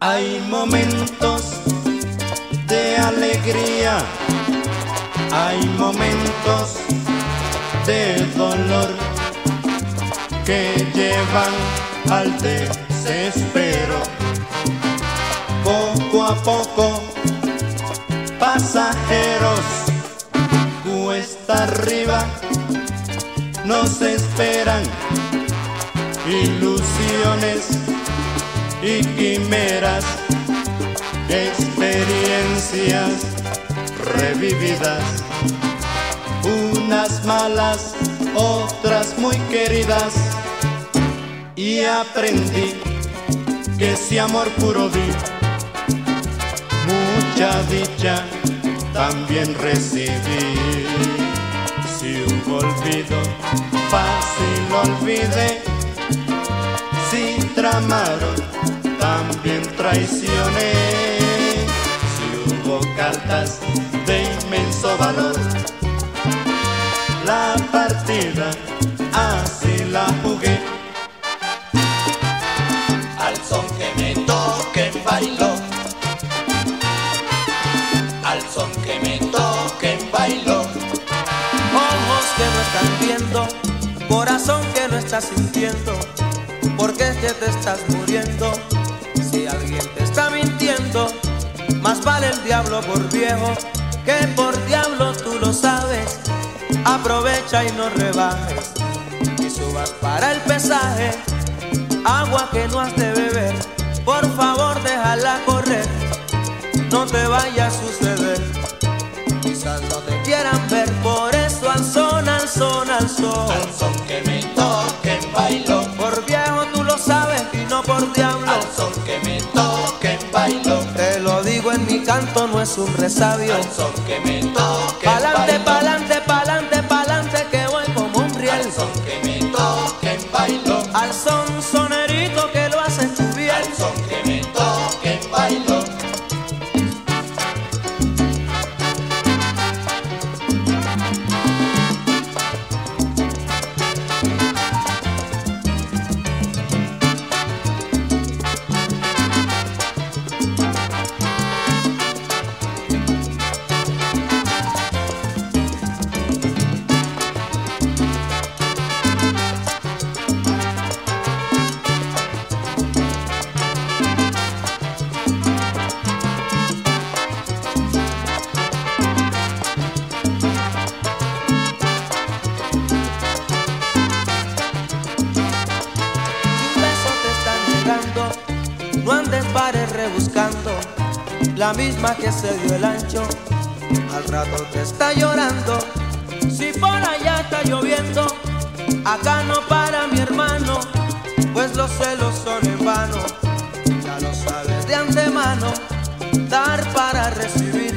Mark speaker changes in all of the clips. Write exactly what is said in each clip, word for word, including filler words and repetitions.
Speaker 1: Hay momentos de alegría, hay momentos de dolor que llevan al desespero. Poco a poco, pasajeros, cuesta arriba, nos esperan ilusiones y quimeras, experiencias revividas, unas malas, otras muy queridas. Y aprendí que si amor puro di, mucha dicha también recibí. Si hubo olvido, fácil olvidé. Si tramaron, también traicioné. Si hubo cartas de inmenso valor, la partida así la jugué.
Speaker 2: Al son que me toquen bailo, al son que me toquen bailo.
Speaker 3: Ojos que no están viendo, corazón que no estás sintiendo, porque es que te estás muriendo. Si alguien te está mintiendo, más vale el diablo por viejo que por diablo, tú lo sabes. Aprovecha y no rebajes y subas para el pesaje. Agua que no has de beber, por favor déjala correr, no te vaya a suceder. Quizás no te quieran ver, por eso al son, al son, al son.
Speaker 2: Al son que me toquen bailo,
Speaker 3: por viejo tú lo sabes y no por diablo.
Speaker 2: al son que me toquen bailo,
Speaker 3: Te lo digo en mi canto, no es un resabio.
Speaker 2: al son que me toquen
Speaker 3: Pa'lante,
Speaker 2: bailo,
Speaker 3: pa'lante, pa'lante, pa'lante, que voy como un riel.
Speaker 2: al son que me toquen bailo,
Speaker 3: Al son, sonerito que lo haces tú bien.
Speaker 2: al son que me toquen bailo.
Speaker 3: No andes pares rebuscando la misma que se dio el ancho. Al rato te está llorando. Si por allá está lloviendo, acá no para mi hermano, pues los celos son en vano. Ya lo sabes de antemano. Dar para recibir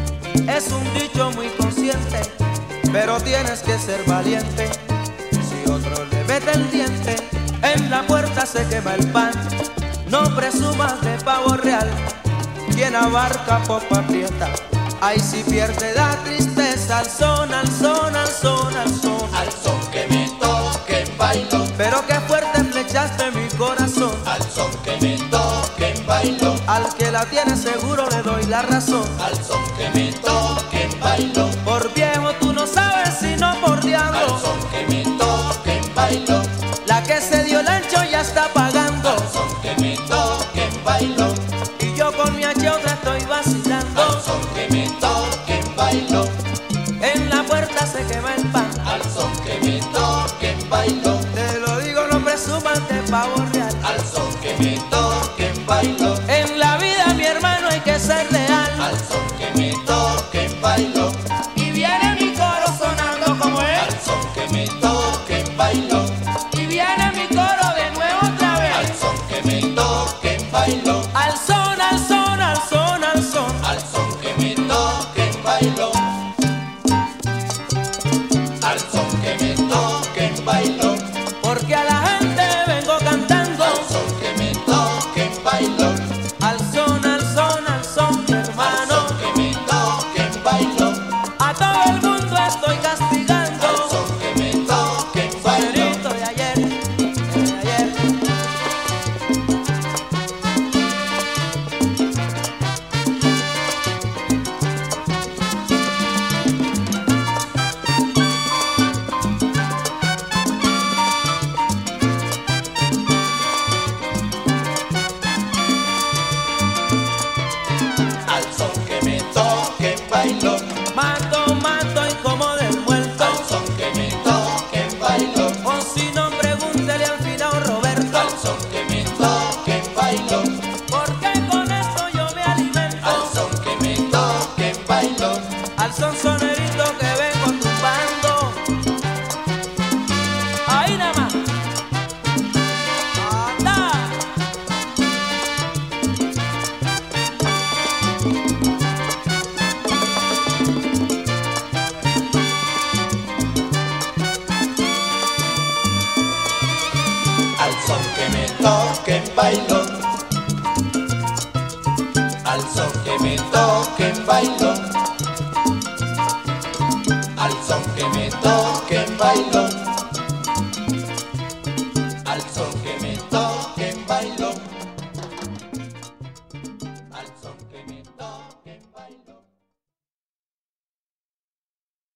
Speaker 3: es un dicho muy consciente, pero tienes que ser valiente. Si otro le mete el diente, en la puerta se quema el pan. No presumas de pavo real, quien abarca poco aprieta. Ay, si pierde da tristeza. Al son, al son, al son, al son.
Speaker 2: Al son que me toquen bailo,
Speaker 3: Pero qué fuerte flechaste mi corazón.
Speaker 2: al son que me toquen bailo,
Speaker 3: Al que la tiene seguro le doy la razón.
Speaker 2: al son que me toquen bailo,
Speaker 3: Por viejo tú no sabes sino por
Speaker 2: al
Speaker 3: diablo.
Speaker 2: son que me toquen bailo,
Speaker 3: La que se dio el ancho ya está pagando.
Speaker 2: al son que me toquen bailo,
Speaker 3: Y yo con mi H otra estoy vacilando.
Speaker 2: al son que me toquen bailo,
Speaker 3: En la puerta se quema el pan.
Speaker 2: al son que me toquen bailo,
Speaker 3: Te lo digo, no presumas de pavo real.
Speaker 2: al son que me toquen bailo,
Speaker 3: En la vida, mi hermano, hay que ser leal.
Speaker 2: al son que me toquen bailo,
Speaker 3: Y viene mi coro sonando como
Speaker 2: al
Speaker 3: es.
Speaker 2: son que me toquen bailo,
Speaker 3: Y viene mi coro de nuevo otra
Speaker 2: al
Speaker 3: vez.
Speaker 2: son que me toquen bailo,
Speaker 3: Al son, al son, al son, al son.
Speaker 2: al son que me toquen bailo, al son que me toquen bailo,
Speaker 3: Porque a la gente vengo cantando.
Speaker 2: al son que me toquen bailo,
Speaker 3: Al son, al son, al son, mi
Speaker 2: al
Speaker 3: hermano.
Speaker 2: son que me toquen bailo,
Speaker 3: A todo el mundo estoy castigando.
Speaker 2: al son que me toquen bailo,
Speaker 3: Sonerito de ayer, de ayer.
Speaker 2: toquen bailón, al son que me toquen bailón, al son que me toquen bailón.